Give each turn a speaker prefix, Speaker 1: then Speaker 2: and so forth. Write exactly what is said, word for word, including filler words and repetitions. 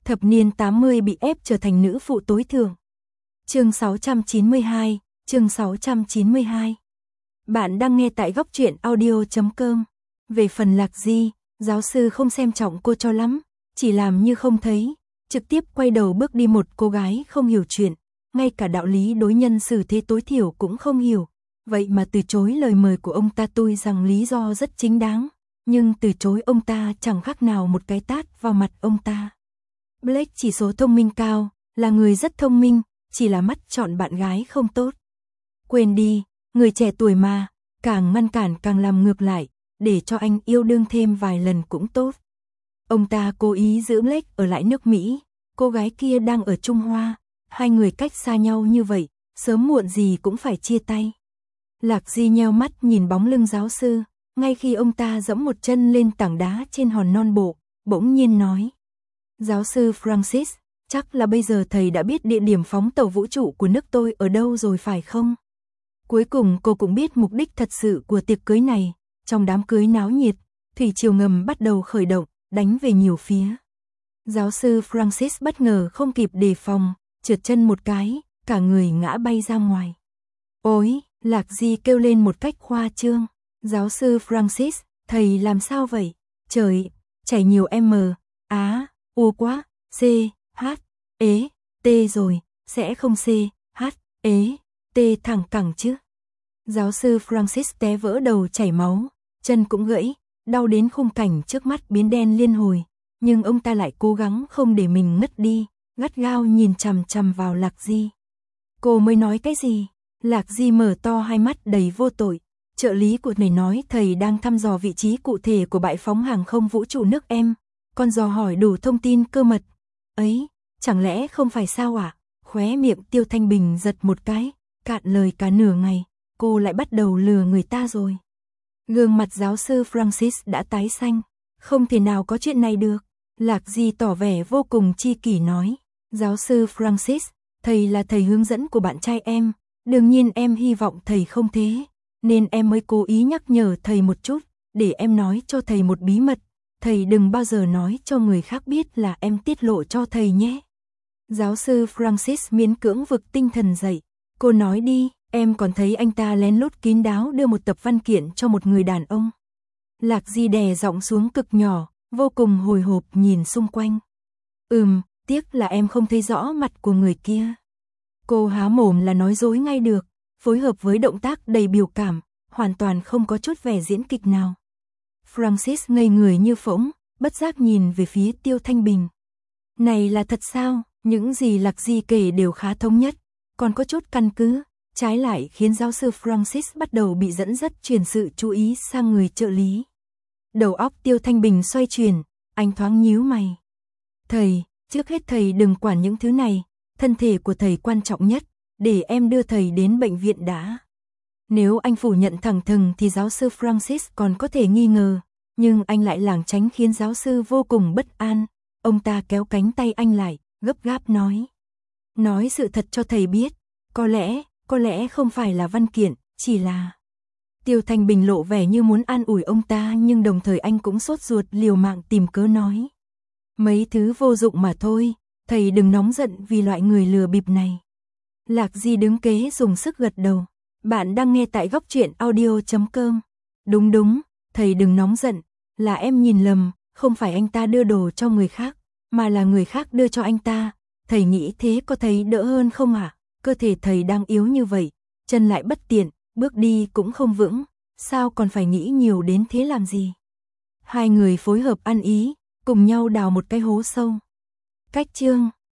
Speaker 1: thập niên tám mươi bị ép trở thành nữ phụ tối thượng. Chương sáu trăm chín mươi hai, chương sáu trăm chín mươi hai. Bạn đang nghe tại góc truyện audio chấm com. Về phần Lạc Di, giáo sư không xem trọng cô cho lắm, chỉ làm như không thấy, trực tiếp quay đầu bước đi. Một cô gái không hiểu chuyện, ngay cả đạo lý đối nhân xử thế tối thiểu cũng không hiểu, vậy mà từ chối lời mời của ông ta. Tuy rằng lý do rất chính đáng, nhưng từ chối ông ta chẳng khác nào một cái tát vào mặt ông ta. Blake chỉ số thông minh cao, là người rất thông minh, chỉ là mắt chọn bạn gái không tốt. Quên đi, người trẻ tuổi mà, càng ngăn cản càng làm ngược lại, để cho anh yêu đương thêm vài lần cũng tốt. Ông ta cố ý giữ Blake ở lại nước Mỹ, cô gái kia đang ở Trung Hoa, hai người cách xa nhau như vậy, sớm muộn gì cũng phải chia tay. Lạc Di nheo mắt nhìn bóng lưng giáo sư, ngay khi ông ta giẫm một chân lên tảng đá trên hòn non bộ, bỗng nhiên nói: "Giáo sư Francis, chắc là bây giờ thầy đã biết địa điểm phóng tàu vũ trụ của nước tôi ở đâu rồi phải không?" Cuối cùng cô cũng biết mục đích thật sự của tiệc cưới này. Trong đám cưới náo nhiệt, thủy triều ngầm bắt đầu khởi động, đánh về nhiều phía. Giáo sư Francis bất ngờ không kịp đề phòng, trượt chân một cái, cả người ngã bay ra ngoài. "Ôi!" Lạc Di kêu lên một cách khoa trương. "Giáo sư Francis, thầy làm sao vậy? Trời, chảy nhiều M, á, u quá, C, H, ế, T rồi, sẽ không C, H, ế, T thẳng cẳng chứ?" Giáo sư Francis té vỡ đầu chảy máu, chân cũng gãy, đau đến khung cảnh trước mắt biến đen liên hồi, nhưng ông ta lại cố gắng không để mình ngất đi, gắt gao nhìn chằm chằm vào Lạc Di. "Cô mới nói cái gì?" Lạc Di mở to hai mắt đầy vô tội. "Trợ lý của thầy nói thầy đang thăm dò vị trí cụ thể của bãi phóng hàng không vũ trụ nước em, còn dò hỏi đủ thông tin cơ mật. Ấy, chẳng lẽ không phải sao ạ?" Khóe miệng Tiêu Thanh Bình giật một cái, cạn lời cả nửa ngày, cô lại bắt đầu lừa người ta rồi. Gương mặt giáo sư Francis đã tái xanh. "Không thể nào có chuyện này được." Lạc Di tỏ vẻ vô cùng chi kỷ nói: "Giáo sư Francis, thầy là thầy hướng dẫn của bạn trai em, đương nhiên em hy vọng thầy không thế, nên em mới cố ý nhắc nhở thầy một chút, để em nói cho thầy một bí mật, thầy đừng bao giờ nói cho người khác biết là em tiết lộ cho thầy nhé." Giáo sư Francis miễn cưỡng vực tinh thần dậy. "Cô nói đi, em còn thấy anh ta lén lút kín đáo đưa một tập văn kiện cho một người đàn ông." Lạc Di đè giọng xuống cực nhỏ, vô cùng hồi hộp nhìn xung quanh. "Ừm, tiếc là em không thấy rõ mặt của người kia." Cô há mồm là nói dối ngay được, phối hợp với động tác đầy biểu cảm, hoàn toàn không có chút vẻ diễn kịch nào. Francis ngây người như phỗng, bất giác nhìn về phía Tiêu Thanh Bình. Này là thật sao? Những gì Lạc Di kể đều khá thống nhất, còn có chút căn cứ, trái lại khiến giáo sư Francis bắt đầu bị dẫn dắt chuyển sự chú ý sang người trợ lý. Đầu óc Tiêu Thanh Bình xoay chuyển, anh thoáng nhíu mày. "Thầy, trước hết thầy đừng quản những thứ này, thân thể của thầy quan trọng nhất, để em đưa thầy đến bệnh viện đã." Nếu anh phủ nhận thẳng thừng thì giáo sư Francis còn có thể nghi ngờ, nhưng anh lại lảng tránh khiến giáo sư vô cùng bất an. Ông ta kéo cánh tay anh lại, gấp gáp nói: "Nói sự thật cho thầy biết, có lẽ, có lẽ không phải là văn kiện, chỉ là..." Tiêu Thanh Bình lộ vẻ như muốn an ủi ông ta, nhưng đồng thời anh cũng sốt ruột liều mạng tìm cớ nói: "Mấy thứ vô dụng mà thôi, thầy đừng nóng giận vì loại người lừa bịp này." Lạc Di đứng kế dùng sức gật đầu. "Bạn đang nghe tại góc truyện audio chấm com. Đúng đúng, thầy đừng nóng giận, là em nhìn lầm, không phải anh ta đưa đồ cho người khác, mà là người khác đưa cho anh ta. Thầy nghĩ thế có thấy đỡ hơn không ạ? Cơ thể thầy đang yếu như vậy, chân lại bất tiện, bước đi cũng không vững, sao còn phải nghĩ nhiều đến thế làm gì?" Hai người phối hợp ăn ý, cùng nhau đào một cái hố sâu. Cách chương